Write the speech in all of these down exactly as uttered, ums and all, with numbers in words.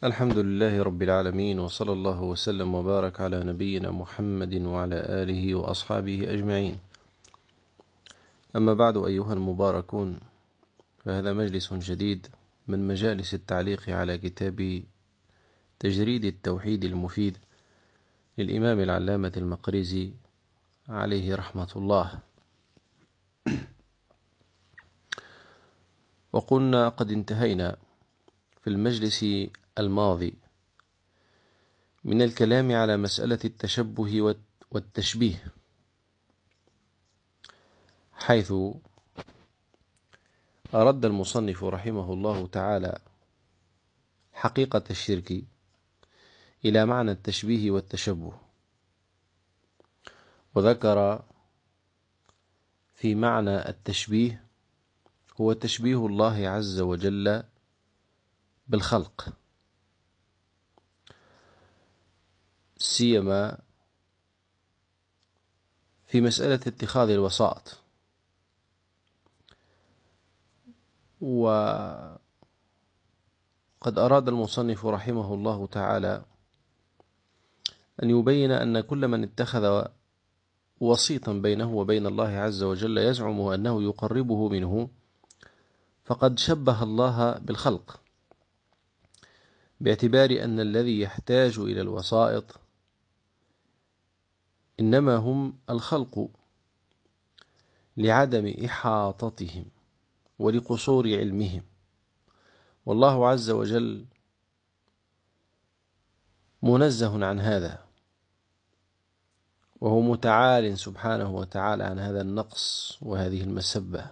الحمد لله رب العالمين، وصلى الله وسلم وبارك على نبينا محمد وعلى آله وأصحابه أجمعين. أما بعد، أيها المباركون، فهذا مجلس جديد من مجالس التعليق على كتاب تجريد التوحيد المفيد للإمام العلامة المقريزي عليه رحمة الله. وقلنا قد انتهينا في المجلس الماضي من الكلام على مسألة التشبه والتشبيه، حيث أرد المصنف رحمه الله تعالى حقيقة الشرك إلى معنى التشبيه والتشبه، وذكر في معنى التشبيه هو تشبيه الله عز وجل بالخلق، سيما في مسألة اتخاذ الوسائط. وقد أراد المصنف رحمه الله تعالى أن يبين أن كل من اتخذ وسيطا بينه وبين الله عز وجل يزعم أنه يقربه منه فقد شبه الله بالخلق، باعتبار أن الذي يحتاج إلى الوسائط إنما هم الخلق لعدم إحاطتهم ولقصور علمهم، والله عز وجل منزه عن هذا، وهو متعال سبحانه وتعالى عن هذا النقص وهذه المسبة،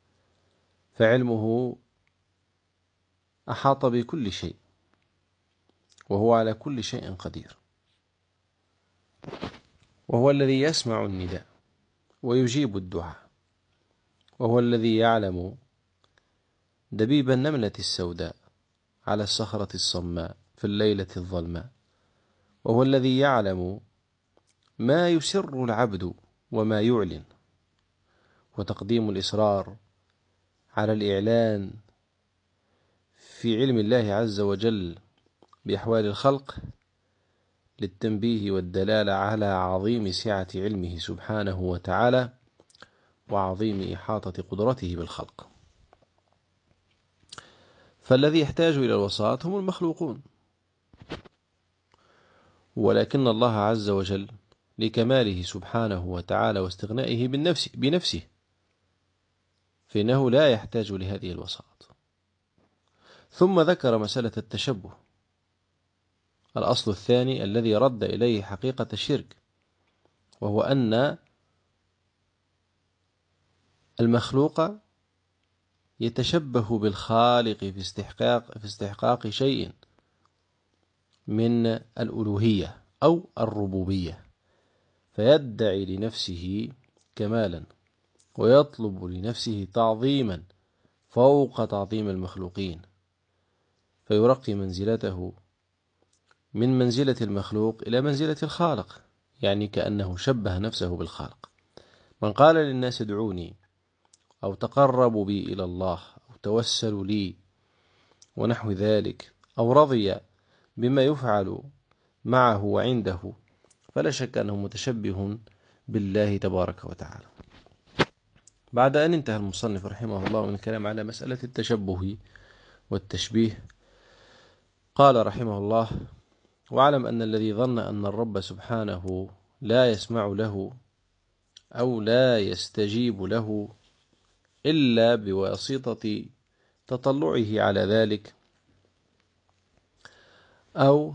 فعلمه أحاط بكل شيء، وهو على كل شيء قدير، وهو الذي يسمع النداء ويجيب الدعاء، وهو الذي يعلم دبيب النملة السوداء على الصخرة الصماء في الليلة الظلماء، وهو الذي يعلم ما يسر العبد وما يعلن، وتقديم الإصرار على الإعلان في علم الله عز وجل بأحوال الخلق للتنبيه والدلالة على عظيم سعة علمه سبحانه وتعالى وعظيم إحاطة قدرته بالخلق. فالذي يحتاج إلى الوسائط هم المخلوقون، ولكن الله عز وجل لكماله سبحانه وتعالى واستغنائه بالنفس بنفسه فإنه لا يحتاج لهذه الوسائط. ثم ذكر مسألة التشبه، الأصل الثاني الذي رد إليه حقيقة الشرك، وهو أن المخلوق يتشبه بالخالق في استحقاق في استحقاق شيء من الألوهية أو الربوبية، فيدعي لنفسه كمالا ويطلب لنفسه تعظيما فوق تعظيم المخلوقين، فيرقي منزلته من منزلة المخلوق إلى منزلة الخالق، يعني كأنه شبه نفسه بالخالق. من قال للناس ادعوني أو تقربوا بي إلى الله أو توسلوا لي ونحو ذلك، أو رضي بما يفعل معه وعنده، فلا شك أنه متشبه بالله تبارك وتعالى. بعد أن انتهى المصنف رحمه الله من الكلام على مسألة التشبه والتشبيه، قال رحمه الله: واعلم أن الذي ظن أن الرب سبحانه لا يسمع له أو لا يستجيب له إلا بواسطة تطلعه على ذلك، أو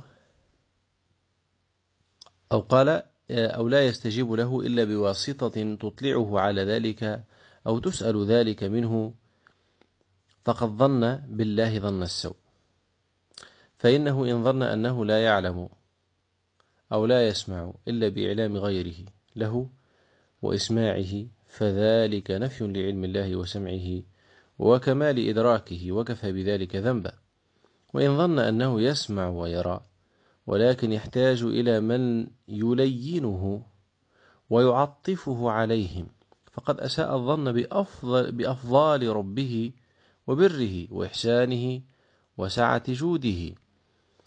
أو قال أو لا يستجيب له إلا بواسطة تطلعه على ذلك أو تسأل ذلك منه، فقد ظن بالله ظن السوء، فإنه إن ظن أنه لا يعلم أو لا يسمع إلا بإعلام غيره له وإسماعه، فذلك نفي لعلم الله وسمعه وكمال إدراكه، وكفى بذلك ذنبا. وإن ظن أنه يسمع ويرى ولكن يحتاج إلى من يلينه ويعطفه عليهم، فقد أساء الظن بأفضل, بأفضال ربه وبره وإحسانه وسعة جوده،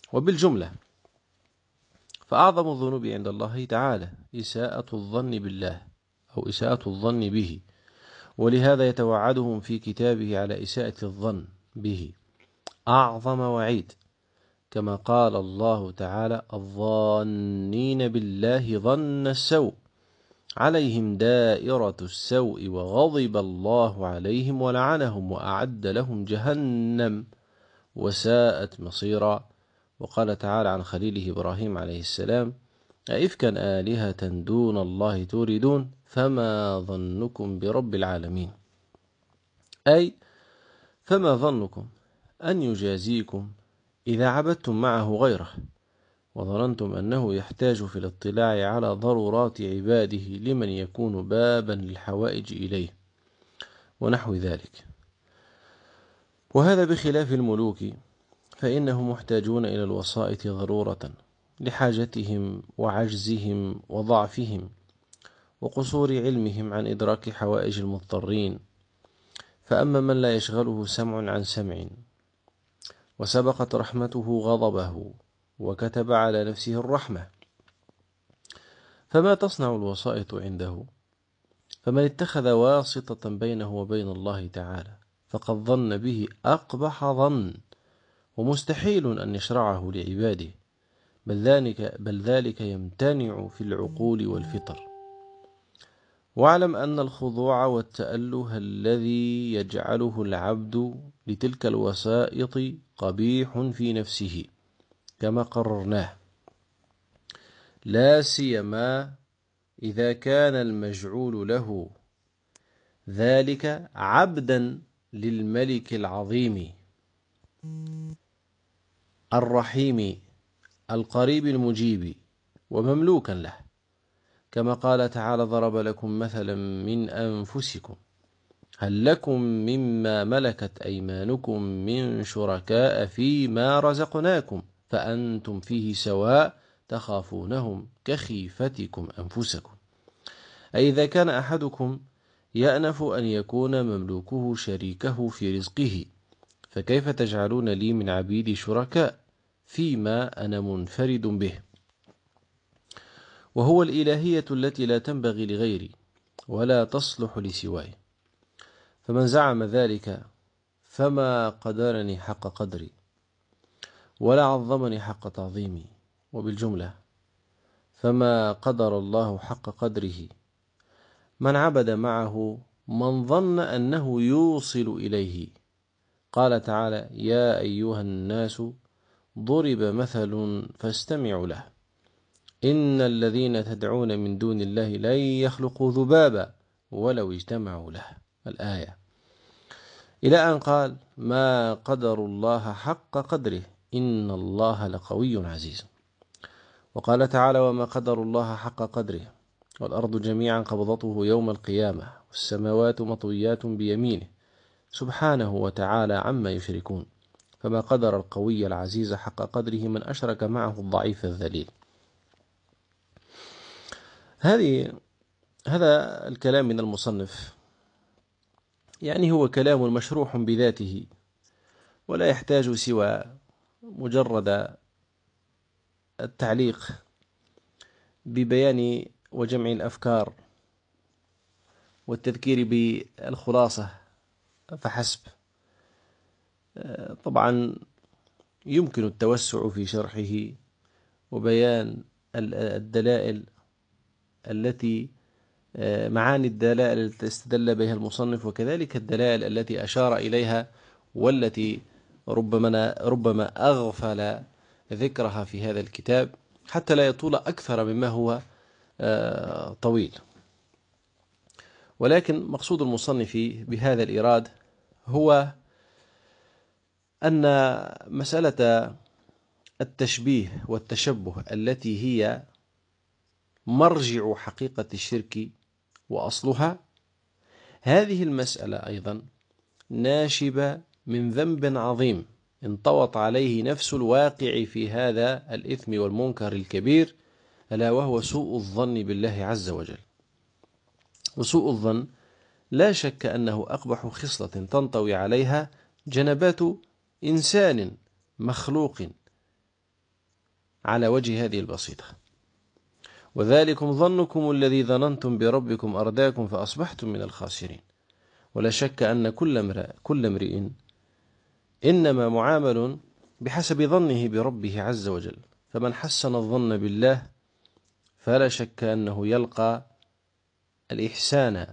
وبالجملة فأعظم الذنوب عند الله تعالى إساءة الظن بالله أو إساءة الظن به، ولهذا يتوعدهم في كتابه على إساءة الظن به أعظم وعيد، كما قال الله تعالى: الظانين بالله ظن السوء عليهم دائرة السوء وغضب الله عليهم ولعنهم وأعد لهم جهنم وساءت مصيرا. وقال تعالى عن خليله إبراهيم عليه السلام: أئفكا آلهة دون الله تريدون فما ظنكم برب العالمين، أي فما ظنكم أن يجازيكم إذا عبدتم معه غيره وظننتم أنه يحتاج في الاطلاع على ضرورات عباده لمن يكون بابا للحوائج إليه ونحو ذلك. وهذا بخلاف الملوك، فإنهم محتاجون إلى الوسائط ضرورة لحاجتهم وعجزهم وضعفهم وقصور علمهم عن إدراك حوائج المضطرين. فأما من لا يشغله سمع عن سمع وسبقت رحمته غضبه وكتب على نفسه الرحمة، فما تصنع الوسائط عنده؟ فمن اتخذ واسطة بينه وبين الله تعالى فقد ظن به أقبح ظن، ومستحيل أن يشرعه لعباده، بل ذلك, بل ذلك يمتنع في العقول والفطر. واعلم أن الخضوع والتأله الذي يجعله العبد لتلك الوسائط قبيح في نفسه كما قررناه، لا سيما إذا كان المجعول له ذلك عبدا للملك العظيم الرحيم القريب المجيب ومملوكا له، كما قال تعالى: ضرب لكم مثلا من أنفسكم هل لكم مما ملكت أيمانكم من شركاء فيما رزقناكم فأنتم فيه سواء تخافونهم كخيفتكم أنفسكم. أي إذا كان أحدكم يأنف أن يكون مملوكه شريكه في رزقه، فكيف تجعلون لي من عبيدي شركاء فيما أنا منفرد به؟ وهو الإلهية التي لا تنبغي لغيري ولا تصلح لسواي. فمن زعم ذلك فما قدرني حق قدري ولا عظمني حق تعظيمي. وبالجملة فما قدر الله حق قدره من عبد معه من ظن أنه يوصل إليه. قال تعالى: يا أيها الناس ضرب مثل فاستمعوا له إن الذين تدعون من دون الله لن يخلقوا ذبابا ولو اجتمعوا له، الآية، إلى أن قال: ما قدر الله حق قدره إن الله لقوي عزيز. وقال تعالى: وما قدر الله حق قدره والأرض جميعا قبضته يوم القيامة والسماوات مطويات بيمينه سبحانه وتعالى عما يشركون. فما قدر القوي العزيز حق قدره من أشرك معه الضعيف الذليل. هذه هذا الكلام من المصنف يعني هو كلام مشروح بذاته ولا يحتاج سوى مجرد التعليق ببيان وجمع الأفكار والتذكير بالخلاصة فحسب. طبعا يمكن التوسع في شرحه وبيان الدلائل التي معاني الدلائل التي استدل بها المصنف، وكذلك الدلائل التي أشار إليها والتي ربما ربما أغفل ذكرها في هذا الكتاب حتى لا يطول أكثر مما هو طويل. ولكن مقصود المصنف بهذا الإيراد هو أن مسألة التشبيه والتشبه التي هي مرجع حقيقة الشرك وأصلها، هذه المسألة أيضا ناشبة من ذنب عظيم انطوت عليه نفس الواقع في هذا الإثم والمنكر الكبير، ألا وهو سوء الظن بالله عز وجل. وسوء الظن لا شك أنه أقبح خصلة تنطوي عليها جنبات إنسان مخلوق على وجه هذه البسيطة. وذلكم ظنكم الذي ظننتم بربكم أرداكم فأصبحتم من الخاسرين. ولا شك أن كل امرئ كل امرئ إنما معامل بحسب ظنه بربه عز وجل، فمن حسن الظن بالله فلا شك أنه يلقى الإحسان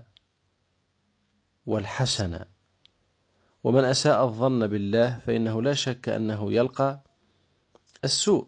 والحسن، ومن أساء الظن بالله فإنه لا شك أنه يلقى السوء.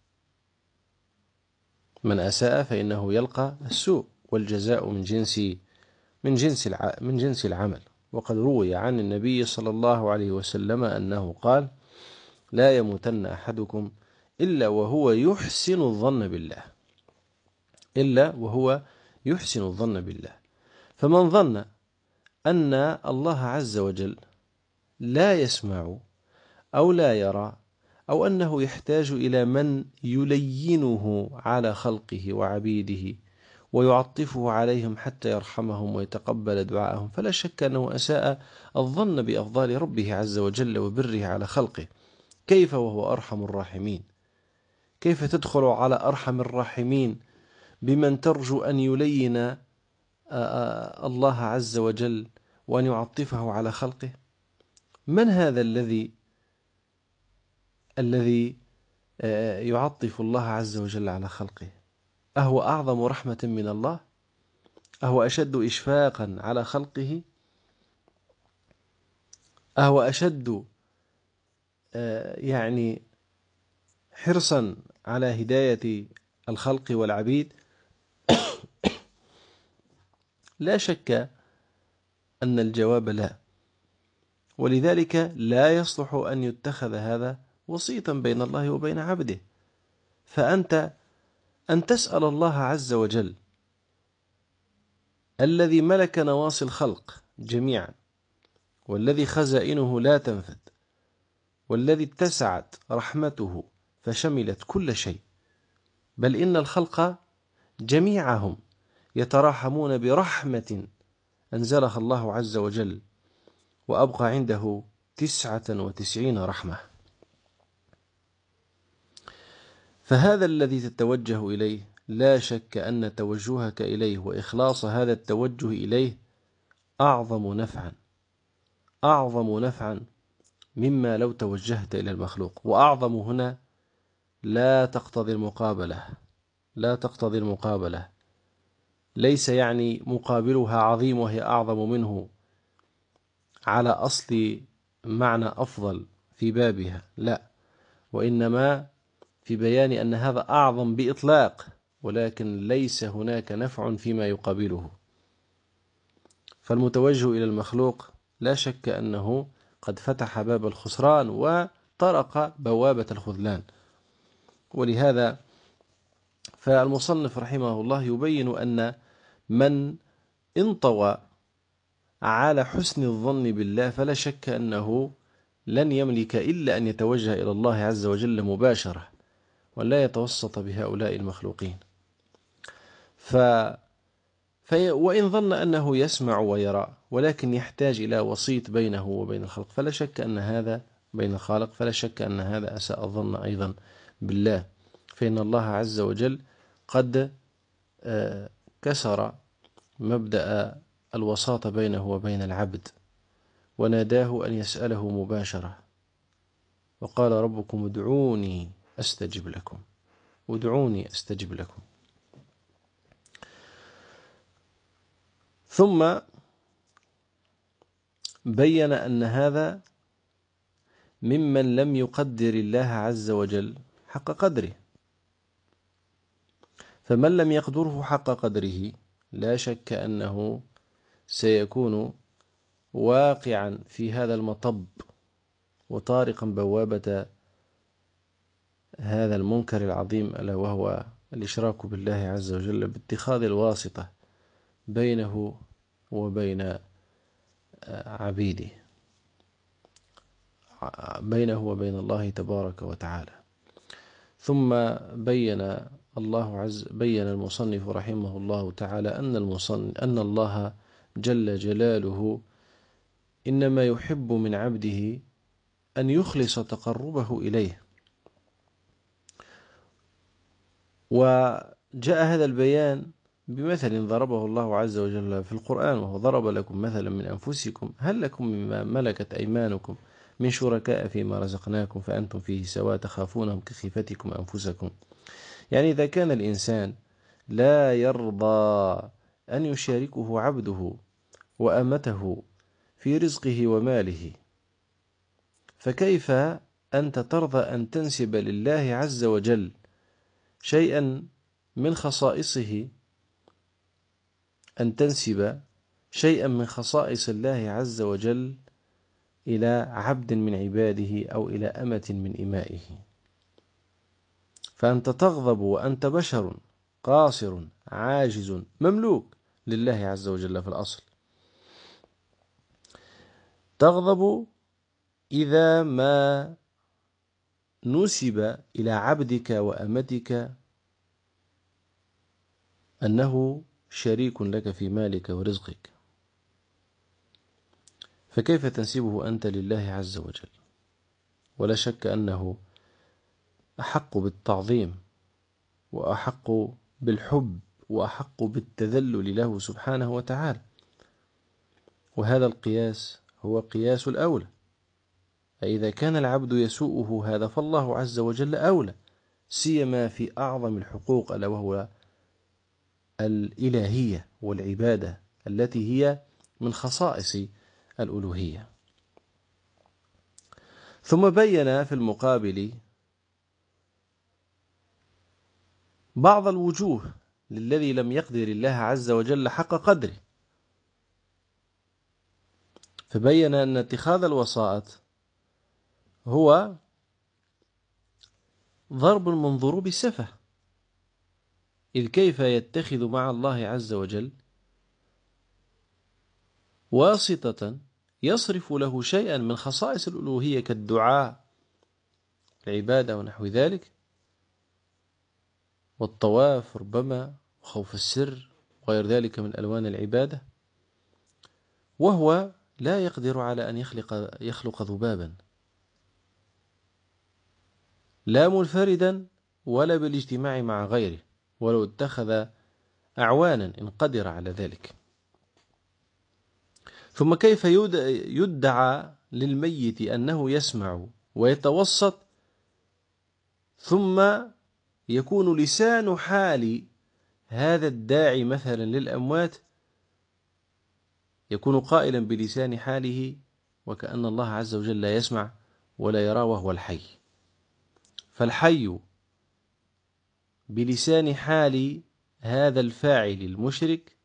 من أساء فإنه يلقى السوء، والجزاء من جنس من جنس من جنس العمل. وقد روي عن النبي صلى الله عليه وسلم أنه قال: لا يموتن أحدكم إلا وهو يحسن الظن بالله، إلا وهو يحسن الظن بالله. فمن ظن أن الله عز وجل لا يسمع أو لا يرى، أو أنه يحتاج إلى من يلينه على خلقه وعبيده ويعطفه عليهم حتى يرحمهم ويتقبل دعاءهم، فلا شك أنه أساء الظن بأفضال ربه عز وجل وبره على خلقه. كيف وهو أرحم الراحمين؟ كيف تدخل على أرحم الراحمين بمن ترجو أن يلين الله عز وجل وأن يعطفه على خلقه؟ من هذا الذي الذي يعطف الله عز وجل على خلقه؟ أهو أعظم رحمة من الله؟ أهو أشد إشفاقا على خلقه؟ أهو أشد يعني حرصا على هداية الخلق والعبيد؟ لا شك أن الجواب لا. ولذلك لا يصلح أن يتخذ هذا وسيطا بين الله وبين عبده. فأنت أن تسأل الله عز وجل الذي ملك نواصي الخلق جميعا، والذي خزائنه لا تنفد، والذي اتسعت رحمته فشملت كل شيء، بل إن الخلق جميعهم يتراحمون برحمة أنزلها الله عز وجل، وأبقى عنده تسعة وتسعين رحمة. فهذا الذي تتوجه إليه لا شك أن توجهك إليه وإخلاص هذا التوجه إليه أعظم نفعا أعظم نفعا مما لو توجهت إلى المخلوق. وأعظم هنا لا تقتضي المقابلة لا تقتضي المقابلة ليس يعني مقابلها عظيم وهي أعظم منه على أصل معنى أفضل في بابها، لا، وإنما في بيان أن هذا أعظم بإطلاق، ولكن ليس هناك نفع فيما يقابله. فالمتوجه إلى المخلوق لا شك أنه قد فتح باب الخسران وطرق بوابة الخذلان. ولهذا فالمصنف رحمه الله يبين أن من انطوى على حسن الظن بالله فلا شك أنه لن يملك إلا أن يتوجه إلى الله عز وجل مباشرة، ولا يتوسط بهؤلاء المخلوقين. ف... في... وإن ظن أنه يسمع ويرى ولكن يحتاج إلى وسيط بينه وبين الخلق فلا شك أن هذا بين الخالق فلا شك أن هذا أساء الظن أيضا بالله. فإن الله عز وجل قد كسر مبدأ الوساطة بينه وبين العبد، وناداه أن يسأله مباشرة، وقال: ربكم ادعوني أستجب لكم ادعوني أستجب لكم. ثم بين أن هذا ممن لم يقدر الله عز وجل حق قدره، فمن لم يقدره حق قدره لا شك أنه سيكون واقعا في هذا المطب وطارقا بوابة هذا المنكر العظيم، ألا وهو الإشراك بالله عز وجل باتخاذ الواسطة بينه وبين عبيده، بينه وبين الله تبارك وتعالى. ثم بين الله عز بين المصنف رحمه الله تعالى أن المصنف أن الله جل جلاله إنما يحب من عبده أن يخلص تقربه إليه، وجاء هذا البيان بمثل ضربه الله عز وجل في القرآن، وهو ضرب لكم مثلا من أنفسكم هل لكم مما ملكت أيمانكم من شركاء فيما رزقناكم فأنتم فيه سواء تخافونهم كخيفتكم أنفسكم. يعني إذا كان الإنسان لا يرضى أن يشاركه عبده وأمته في رزقه وماله، فكيف أنت ترضى أن تنسب لله عز وجل شيئا من خصائصه، أن تنسب شيئا من خصائص الله عز وجل إلى عبد من عباده أو إلى أمة من إمائه؟ فأنت تغضب وأنت بشر قاصر عاجز مملوك لله عز وجل في الأصل. تغضب إذا ما نسب إلى عبدك وأمتك أنه شريك لك في مالك ورزقك، فكيف تنسبه أنت لله عز وجل؟ ولا شك أنه أحق بالتعظيم وأحق بالحب وأحق بالتذلل له سبحانه وتعالى. وهذا القياس هو قياس الأولى، فإذا كان العبد يسوءه هذا فالله عز وجل أولى، سيما في أعظم الحقوق ألا وهو الإلهية والعبادة التي هي من خصائص الألوهية. ثم بين في المقابل بعض الوجوه للذي لم يقدر الله عز وجل حق قدره، فبين أن اتخاذ الوسائط هو ضرب من ضروب السفه، إذ كيف يتخذ مع الله عز وجل واسطة يصرف له شيئا من خصائص الألوهية كالدعاء العبادة ونحو ذلك، والطواف ربما، وخوف السر وغير ذلك من ألوان العبادة، وهو لا يقدر على أن يخلق يخلق ذبابا لا منفردا ولا بالاجتماع مع غيره، ولو اتخذ أعوانا إن قدر على ذلك. ثم كيف يدعى للميت أنه يسمع ويتوسط، ثم يكون لسان حال هذا الداعي مثلا للأموات يكون قائلا بلسان حاله وكأن الله عز وجل لا يسمع ولا يرى وهو الحي. فالحي بلسان حال هذا الفاعل المشرك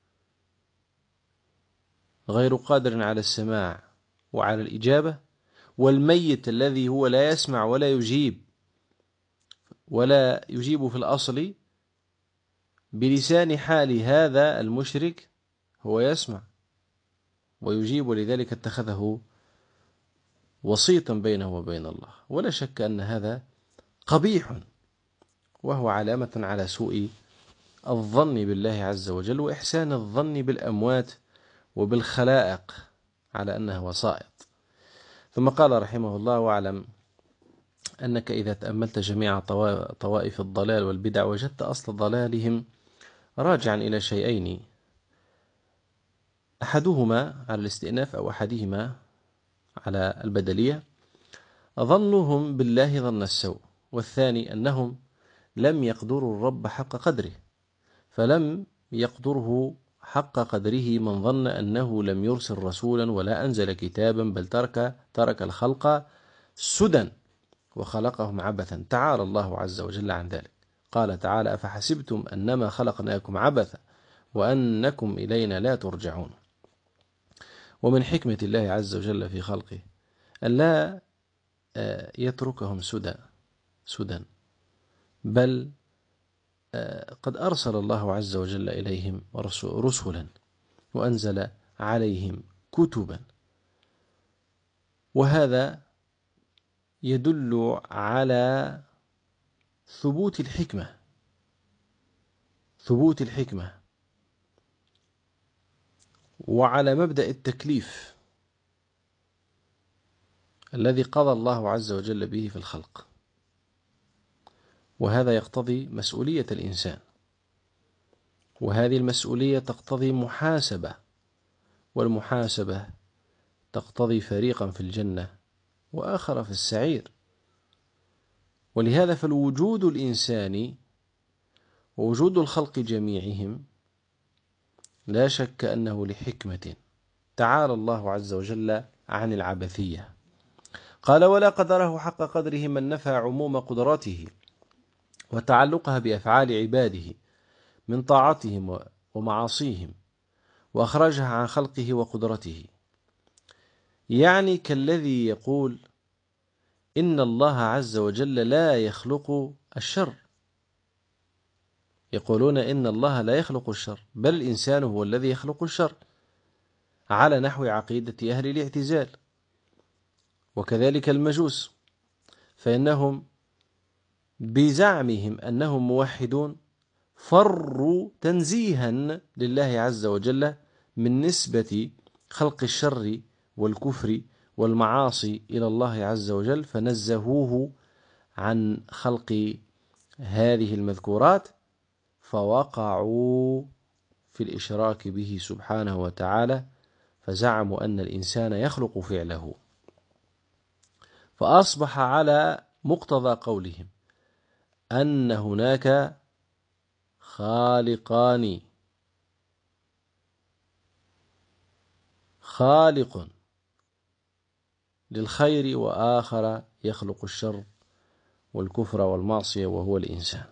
غير قادر على السماع وعلى الإجابة، والميت الذي هو لا يسمع ولا يجيب ولا يجيب في الأصل بلسان حال هذا المشرك هو يسمع ويجيب، ولذلك اتخذه وسيطا بينه وبين الله. ولا شك أن هذا قبيح، وهو علامة على سوء الظن بالله عز وجل وإحسان الظن بالأموات وبالخلائق على أنها وسائط. ثم قال رحمه الله: واعلم أنك إذا تأملت جميع طوائف الضلال والبدع وجدت أصل ضلالهم راجعا إلى شيئين: أحدهما على الاستئناف أو أحدهما على البدلية، ظنهم بالله ظن السوء، والثاني أنهم لم يقدروا الرب حق قدره، فلم يقدره حق قدره من ظن أنه لم يرسل رسولا ولا أنزل كتابا، بل ترك ترك الخلق سدى وخلقهم عبثا. تعالى الله عز وجل عن ذلك. قال تعالى: أفحسبتم أنما خلقناكم عبثا وأنكم إلينا لا ترجعون. ومن حكمة الله عز وجل في خلقه أن لا يتركهم سدى سدى بل قد أرسل الله عز وجل إليهم رسلا وأنزل عليهم كتبا، وهذا يدل على ثبوت الحكمة ثبوت الحكمة وعلى مبدأ التكليف الذي قضى الله عز وجل به في الخلق. وهذا يقتضي مسؤولية الإنسان، وهذه المسؤولية تقتضي محاسبة، والمحاسبة تقتضي فريقا في الجنة وآخر في السعير. ولهذا فالوجود الإنساني ووجود الخلق جميعهم لا شك أنه لحكمة، تعالى الله عز وجل عن العبثية. قال: ولا قدره حق قدره من نفى عموم قدرته وتعلقها بأفعال عباده من طاعتهم ومعاصيهم، وأخرجها عن خلقه وقدرته. يعني كالذي يقول إن الله عز وجل لا يخلق الشر، يقولون إن الله لا يخلق الشر، بل الإنسان هو الذي يخلق الشر، على نحو عقيدة أهل الاعتزال. وكذلك المجوس، فإنهم بزعمهم أنهم موحدون فروا تنزيها لله عز وجل من نسبة خلق الشر والكفر والمعاصي إلى الله عز وجل، فنزهوه عن خلق هذه المذكورات، فوقعوا في الإشراك به سبحانه وتعالى، فزعموا أن الإنسان يخلق فعله. فأصبح على مقتضى قولهم أن هناك خالقان، خالق للخير وآخر يخلق الشر والكفر والمعصية وهو الإنسان.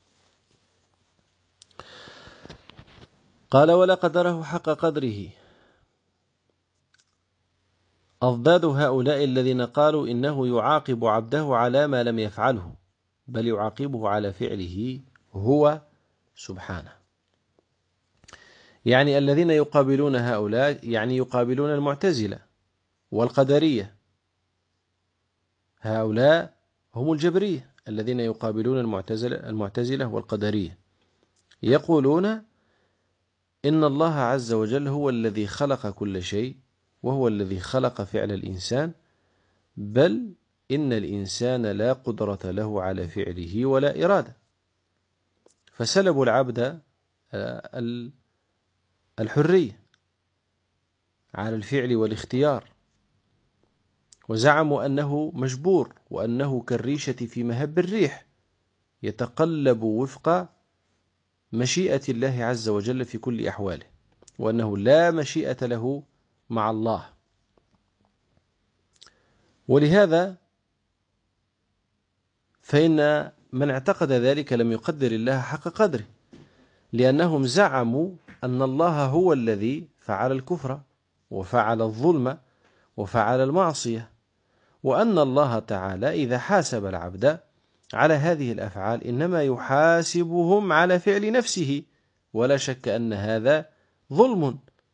قال: ولا قدره حق قدره. أضداد هؤلاء الذين قالوا إنه يعاقب عبده على ما لم يفعله، بل يعاقبه على فعله هو سبحانه. يعني الذين يقابلون هؤلاء يعني يقابلون المعتزلة والقدرية، هؤلاء هم الجبرية الذين يقابلون المعتزلة المعتزلة والقدرية، يقولون إن الله عز وجل هو الذي خلق كل شيء، وهو الذي خلق فعل الإنسان، بل إن الإنسان لا قدرة له على فعله ولا إرادة، فسلبوا العبد الحرية على الفعل والاختيار، وزعموا أنه مجبور، وأنه كالريشة في مهب الريح يتقلب وفق مشيئة الله عز وجل في كل أحواله، وأنه لا مشيئة له مع الله. ولهذا فإن من اعتقد ذلك لم يقدر الله حق قدره، لأنهم زعموا أن الله هو الذي فعل الكفر وفعل الظلم وفعل المعصية، وأن الله تعالى إذا حاسب العبد على هذه الأفعال إنما يحاسبهم على فعل نفسه، ولا شك أن هذا ظلم،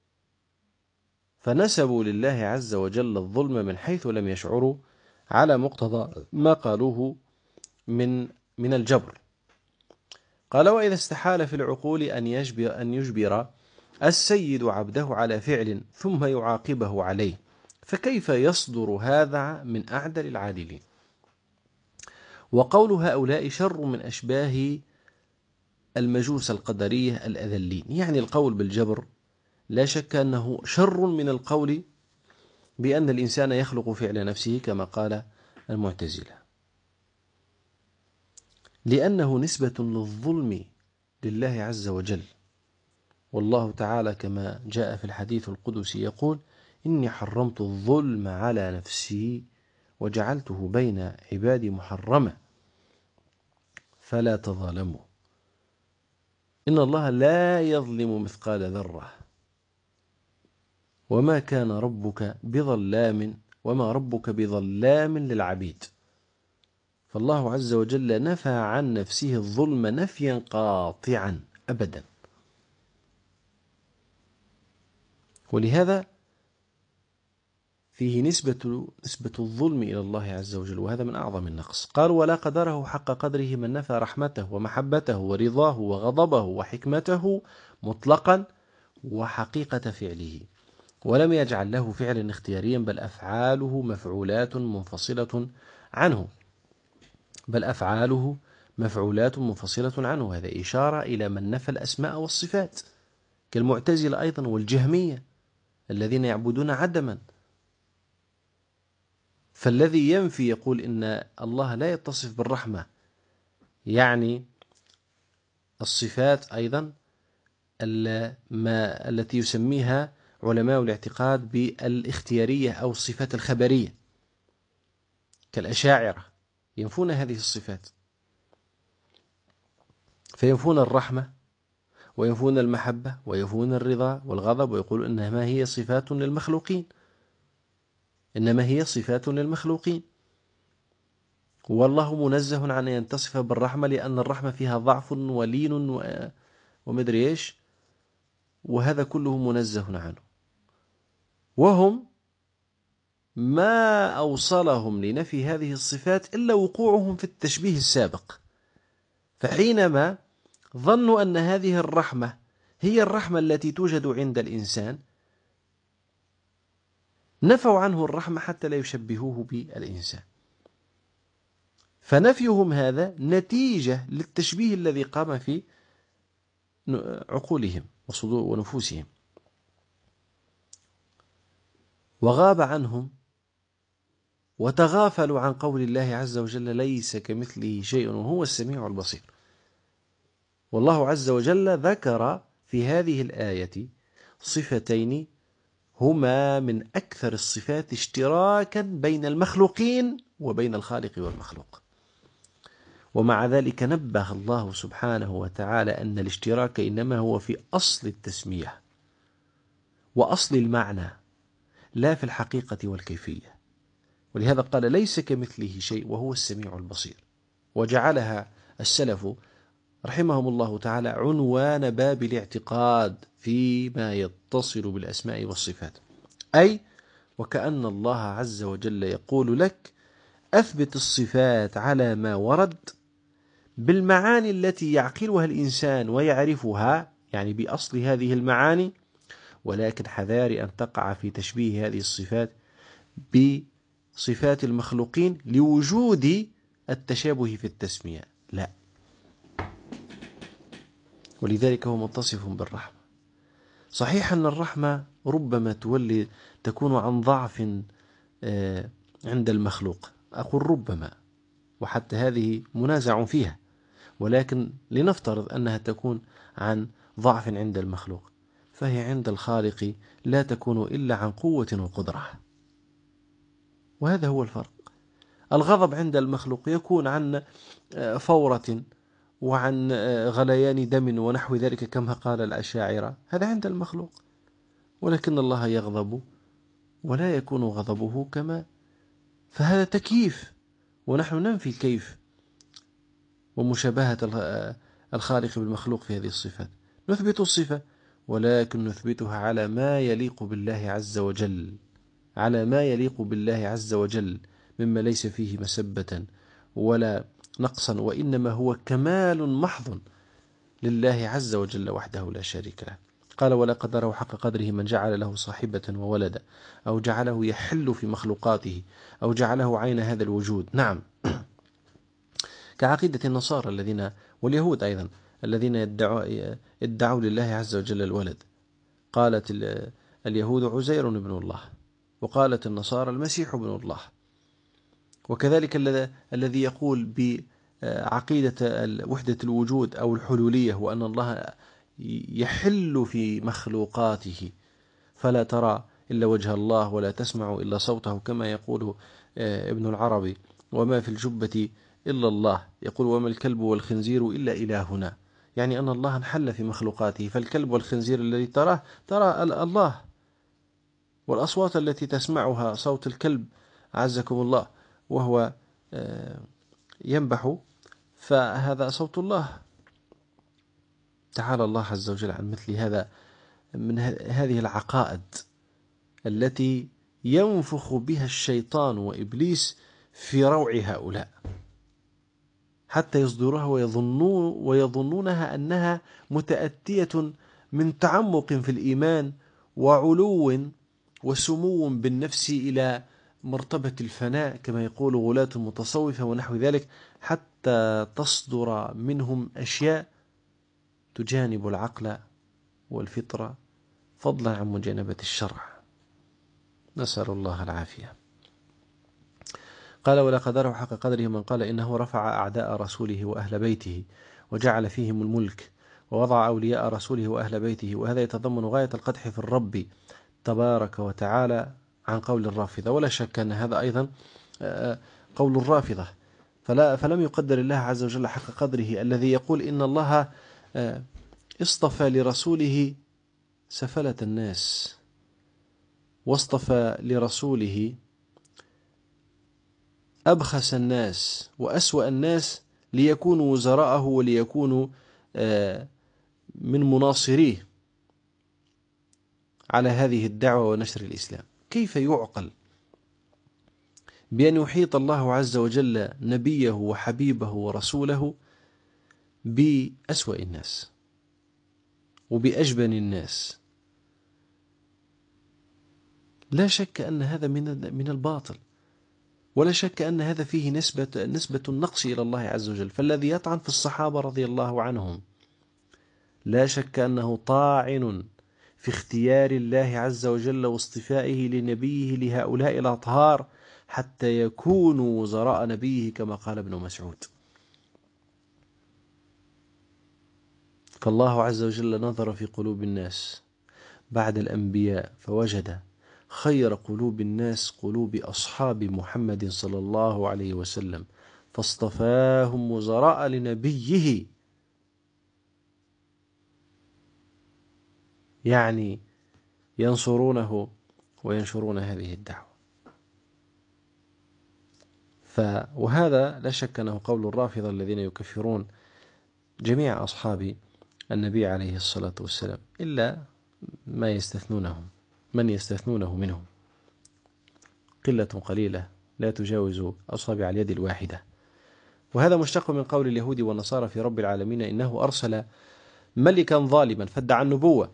فنسبوا لله عز وجل الظلم من حيث لم يشعروا على مقتضى ما قالوه من من الجبر. قال: وإذا استحال في العقول أن يجبر, أن يجبر السيد عبده على فعل ثم يعاقبه عليه، فكيف يصدر هذا من أعدل العادلين؟ وقول هؤلاء شر من أشباه المجوس القدرية الأذلين. يعني القول بالجبر لا شك أنه شر من القول بأن الإنسان يخلق فعل نفسه كما قال المعتزلة، لأنه نسبة للظلم لله عز وجل، والله تعالى كما جاء في الحديث القدسي يقول: إني حرمت الظلم على نفسي وجعلته بين عبادي محرما فلا تظالموا، إن الله لا يظلم مثقال ذرة وما كان ربك بظلام وما ربك بظلام للعبيد. فالله عز وجل نفى عن نفسه الظلم نفيا قاطعا أبدا، ولهذا فيه نسبة نسبة الظلم إلى الله عز وجل، وهذا من أعظم النقص. قال: ولا قدره حق قدره من نفى رحمته ومحبته ورضاه وغضبه وحكمته مطلقا وحقيقة فعله، ولم يجعل له فعلا اختياريا، بل أفعاله مفعولات منفصلة عنه بل أفعاله مفعولات منفصلة عنه. هذا إشارة إلى من نفى الأسماء والصفات كالمعتزلة أيضا والجهمية الذين يعبدون عدما. فالذي ينفي يقول إن الله لا يتصف بالرحمة، يعني الصفات أيضا ما التي يسميها علماء الاعتقاد بالاختيارية أو الصفات الخبرية كالأشاعرة، ينفون هذه الصفات، فينفون الرحمة وينفون المحبة وينفون الرضا والغضب، ويقول إنما هي صفات للمخلوقين، إنما هي صفات للمخلوقين، والله منزه عن أن يتصف بالرحمة لأن الرحمة فيها ضعف ولين ومدري إيش، وهذا كله منزه عنه. وهم ما أوصلهم لنفي هذه الصفات إلا وقوعهم في التشبيه السابق، فحينما ظنوا أن هذه الرحمة هي الرحمة التي توجد عند الإنسان نفوا عنه الرحمة حتى لا يشبهوه بالإنسان. فنفيهم هذا نتيجة للتشبيه الذي قام في عقولهم وصدور ونفوسهم، وغاب عنهم وتغافلوا عن قول الله عز وجل ليس كمثله شيء وهو السميع البصير. والله عز وجل ذكر في هذه الآية صفتين هما من أكثر الصفات اشتراكا بين المخلوقين وبين الخالق والمخلوق، ومع ذلك نبه الله سبحانه وتعالى أن الاشتراك إنما هو في أصل التسمية وأصل المعنى لا في الحقيقة والكيفية، ولهذا قال ليس كمثله شيء وهو السميع البصير، وجعلها السلف رحمهم الله تعالى عنوان باب الاعتقاد فيما يتصل بالأسماء والصفات، أي وكأن الله عز وجل يقول لك أثبت الصفات على ما ورد بالمعاني التي يعقلها الإنسان ويعرفها، يعني بأصل هذه المعاني، ولكن حذار أن تقع في تشبيه هذه الصفات بصفات المخلوقين لوجود التشابه في التسمية، لا. ولذلك هو متصف بالرحمة. صحيح أن الرحمة ربما تولي تكون عن ضعف عند المخلوق، أقول ربما، وحتى هذه منازع فيها، ولكن لنفترض أنها تكون عن ضعف عند المخلوق، فهي عند الخالق لا تكون إلا عن قوة وقدرة، وهذا هو الفرق. الغضب عند المخلوق يكون عن فورة وعن غليان دم ونحو ذلك كما قال الأشاعرة، هذا عند المخلوق، ولكن الله يغضب ولا يكون غضبه كما، فهذا تكييف، ونحن ننفي الكيف ومشابهة الخالق بالمخلوق في هذه الصفات. نثبت الصفة ولكن نثبتها على ما يليق بالله عز وجل، على ما يليق بالله عز وجل مما ليس فيه مسبة ولا نقصا، وإنما هو كمال محض لله عز وجل وحده لا شريك له. قال ولا قدره حق قدره من جعل له صاحبة وولدا أو جعله يحل في مخلوقاته أو جعله عين هذا الوجود. نعم، كعقيدة النصارى الذين واليهود أيضا الذين يدعوا, يدعوا لله عز وجل الولد. قالت اليهود عزير بن الله، وقالت النصارى المسيح بن الله. وكذلك الذي يقول بعقيدة وحدة الوجود أو الحلولية، وأن الله يحل في مخلوقاته فلا ترى إلا وجه الله ولا تسمع إلا صوته، كما يقول ابن العربي وما في الجبة إلا الله، يقول وما الكلب والخنزير إلا إلهنا، يعني أن الله انحل في مخلوقاته، فالكلب والخنزير الذي تراه ترى الله، والأصوات التي تسمعها صوت الكلب عزكم الله وهو ينبح فهذا صوت الله. تعالى الله عز وجل عن مثل هذا من هذه العقائد التي ينفخ بها الشيطان وإبليس في روع هؤلاء حتى يصدرها ويظنون ويظنونها أنها متأتية من تعمق في الإيمان وعلو وسمو بالنفس إلى مرتبة الفناء كما يقول غلاة المتصوفة ونحو ذلك، حتى تصدر منهم أشياء تجانب العقل والفطرة، فضلا عن مجانبة الشرع. نسأل الله العافية. قال: ولا قدره حق قدره من قال إنه رفع أعداء رسوله وأهل بيته وجعل فيهم الملك ووضع أولياء رسوله وأهل بيته، وهذا يتضمن غاية القدح في الرب تبارك وتعالى عن قول الرافضة. ولا شك أن هذا أيضا قول الرافضة، فلا فلم يقدر الله عز وجل حق قدره، الذي يقول إن الله اصطفى لرسوله سفلة الناس، واصطفى لرسوله أبخس الناس وأسوأ الناس ليكونوا وزراءه وليكونوا من مناصريه على هذه الدعوة ونشر الإسلام. كيف يعقل بأن يحيط الله عز وجل نبيه وحبيبه ورسوله بأسوأ الناس وبأجبن الناس؟ لا شك أن هذا من من الباطل، ولا شك أن هذا فيه نسبة نسبة النقص إلى الله عز وجل. فالذي يطعن في الصحابة رضي الله عنهم لا شك أنه طاعن في اختيار الله عز وجل واصطفائه لنبيه لهؤلاء الأطهار حتى يكونوا وزراء نبيه كما قال ابن مسعود. فالله عز وجل نظر في قلوب الناس بعد الأنبياء فوجد خير قلوب الناس قلوب أصحاب محمد صلى الله عليه وسلم، فاصطفاهم وزراء لنبيه، يعني ينصرونه وينشرون هذه الدعوة. ف وهذا لا شك أنه قول الرافضة الذين يكفرون جميع أصحاب النبي عليه الصلاة والسلام إلا ما يستثنونهم من يستثنونه منهم، قلة قليلة لا تجاوز أصابع اليد الواحدة. وهذا مشتق من قول اليهود والنصارى في رب العالمين إنه أرسل ملكا ظالما فادعى النبوة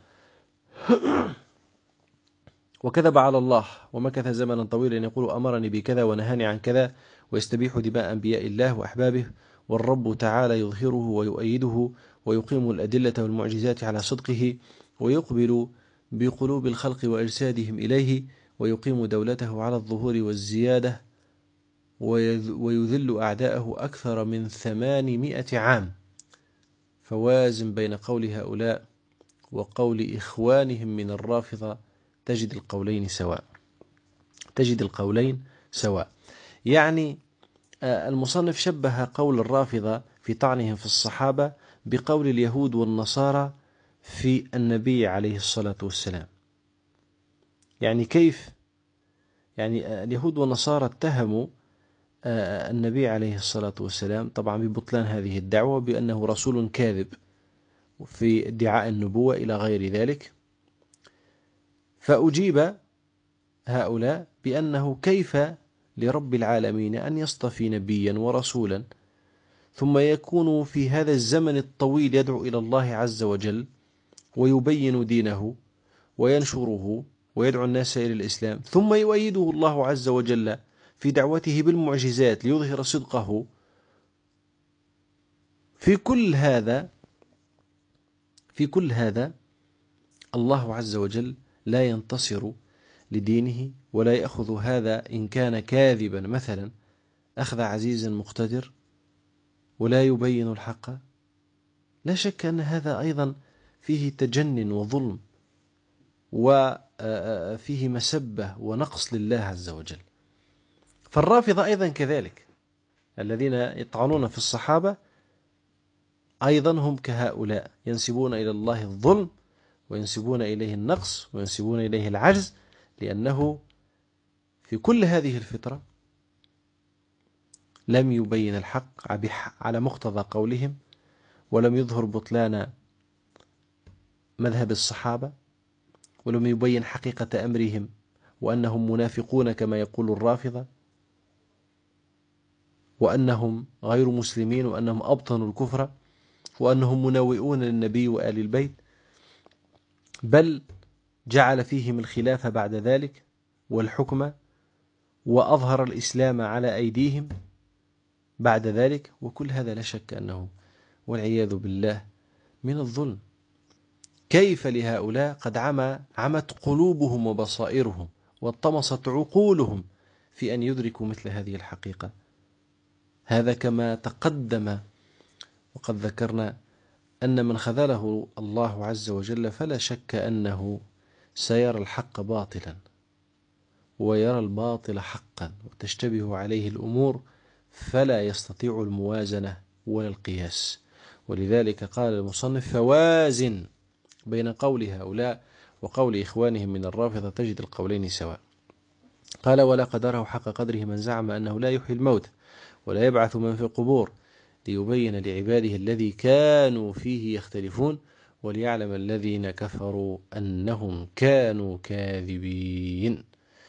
وكذب على الله ومكث زمنا طويلا يقول أمرني بكذا ونهاني عن كذا، ويستبيح دماء أنبياء الله وأحبابه، والرب تعالى يظهره ويؤيده ويقيم الأدلة والمعجزات على صدقه، ويقبل بقلوب الخلق وإرسادهم إليه، ويقيم دولته على الظهور والزيادة، ويذل أعداءه أكثر من ثمانمائة عام. فوازن بين قول هؤلاء وقول إخوانهم من الرافضة تجد القولين سواء تجد القولين سواء يعني المصنف شبه قول الرافضة في طعنهم في الصحابة بقول اليهود والنصارى في النبي عليه الصلاة والسلام. يعني كيف؟ يعني اليهود والنصارى اتهموا النبي عليه الصلاة والسلام طبعا ببطلان هذه الدعوة بأنه رسول كاذب في ادعاء النبوة إلى غير ذلك، فأجيب هؤلاء بأنه كيف لرب العالمين أن يصطفي نبيا ورسولا ثم يكون في هذا الزمن الطويل يدعو إلى الله عز وجل ويبين دينه وينشره ويدعو الناس إلى الإسلام، ثم يؤيده الله عز وجل في دعوته بالمعجزات ليظهر صدقه. في كل هذا في كل هذا الله عز وجل لا ينتصر لدينه ولا يأخذ هذا إن كان كاذبا مثلا أخذ عزيز مقتدر ولا يبين الحق. لا شك أن هذا أيضا فيه تجن وظلم وفيه مسبة ونقص لله عز وجل. فالرافضة أيضا كذلك الذين يطعنون في الصحابة أيضا هم كهؤلاء ينسبون إلى الله الظلم وينسبون إليه النقص وينسبون إليه العجز، لأنه في كل هذه الفترة لم يبين الحق على مقتضى قولهم، ولم يظهر بطلان مذهب الصحابة، ولم يبين حقيقة أمرهم وأنهم منافقون كما يقول الرافضة، وأنهم غير مسلمين، وأنهم أبطنوا الكفر، وأنهم مناوئون للنبي وآل البيت، بل جعل فيهم الخلافة بعد ذلك والحكم وأظهر الإسلام على أيديهم بعد ذلك، وكل هذا لا شك أنه والعياذ بالله من الظلم. كيف لهؤلاء قد عمى عمت قلوبهم وبصائرهم وطمست عقولهم في أن يدركوا مثل هذه الحقيقة؟ هذا كما تقدم وقد ذكرنا أن من خذله الله عز وجل فلا شك أنه سيرى الحق باطلا ويرى الباطل حقا وتشتبه عليه الأمور فلا يستطيع الموازنة ولا القياس. ولذلك قال المصنف: فوازن بين قول هؤلاء وقول إخوانهم من الرافضة تجد القولين سواء. قال: ولا قدره حق قدره من زعم أنه لا يحيي الموت ولا يبعث من في القبور ليبين لعباده الذي كانوا فيه يختلفون وليعلم الذين كفروا أنهم كانوا كاذبين.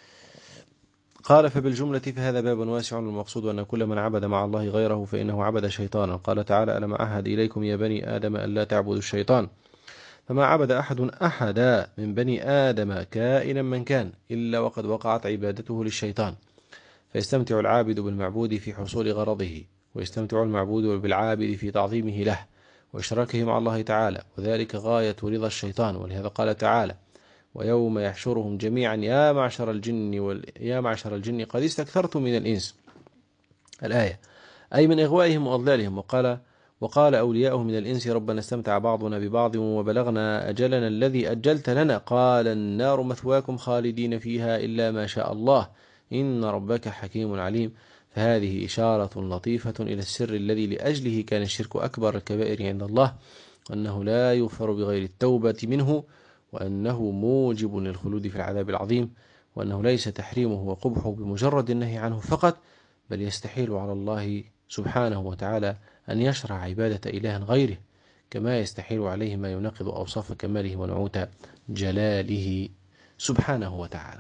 قال: فبالجملة فهذا باب واسع، المقصود أن كل من عبد مع الله غيره فإنه عبد شيطانا. قال تعالى: ألم أعهد إليكم يا بني آدم ألا تعبدوا الشيطان. فما عبد أحد أحدا من بني آدم كائنا من كان إلا وقد وقعت عبادته للشيطان، فيستمتع العابد بالمعبود في حصول غرضه، ويستمتع المعبود بالعابد في تعظيمه له وإشراكه مع الله تعالى، وذلك غاية رضا الشيطان. ولهذا قال تعالى: ويوم يحشرهم جميعا يا معشر الجن وال... يا معشر الجن قد استكثرتم من الإنس، الآية، أي من إغوائهم وأضلالهم. وقال وقال أولياؤه من الإنس: ربنا استمتع بعضنا ببعض وبلغنا أجلنا الذي أجلت لنا. قال: النار مثواكم خالدين فيها إلا ما شاء الله إن ربك حكيم عليم. فهذه إشارة لطيفة إلى السر الذي لأجله كان الشرك أكبر الكبائر عند الله، وأنه لا يغفر بغير التوبة منه، وأنه موجب للخلود في العذاب العظيم، وأنه ليس تحريمه وقبحه بمجرد النهي عنه فقط، بل يستحيل على الله سبحانه وتعالى أن يشرع عبادة إله غيره، كما يستحيل عليه ما يناقض أوصاف كماله ونعوت جلاله سبحانه وتعالى.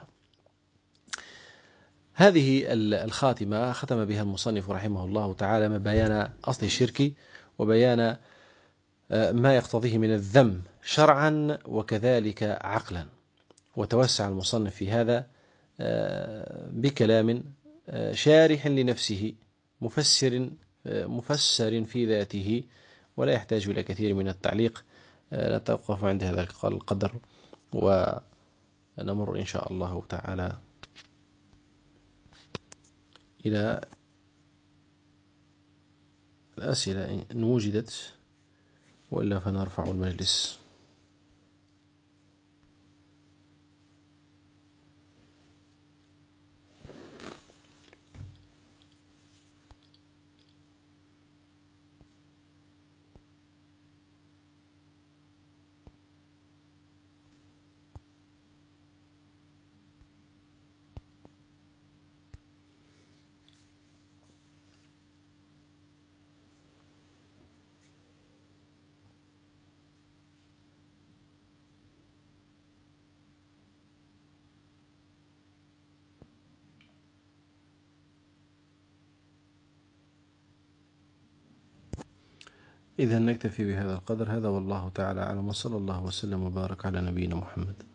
هذه الخاتمة ختم بها المصنف رحمه الله تعالى بيان أصل الشرك وبيان ما يقتضيه من الذم شرعا وكذلك عقلا. وتوسع المصنف في هذا بكلام شارح لنفسه مفسر مفسر في ذاته ولا يحتاج إلى كثير من التعليق. نتوقف عند هذا القدر ونمر إن شاء الله تعالى إلى الأسئلة إن وجدت، وإلا فنرفع المجلس. إذا نكتفي بهذا القدر. هذا والله تعالى أعلم، وصلى الله وسلم وبارك على نبينا محمد.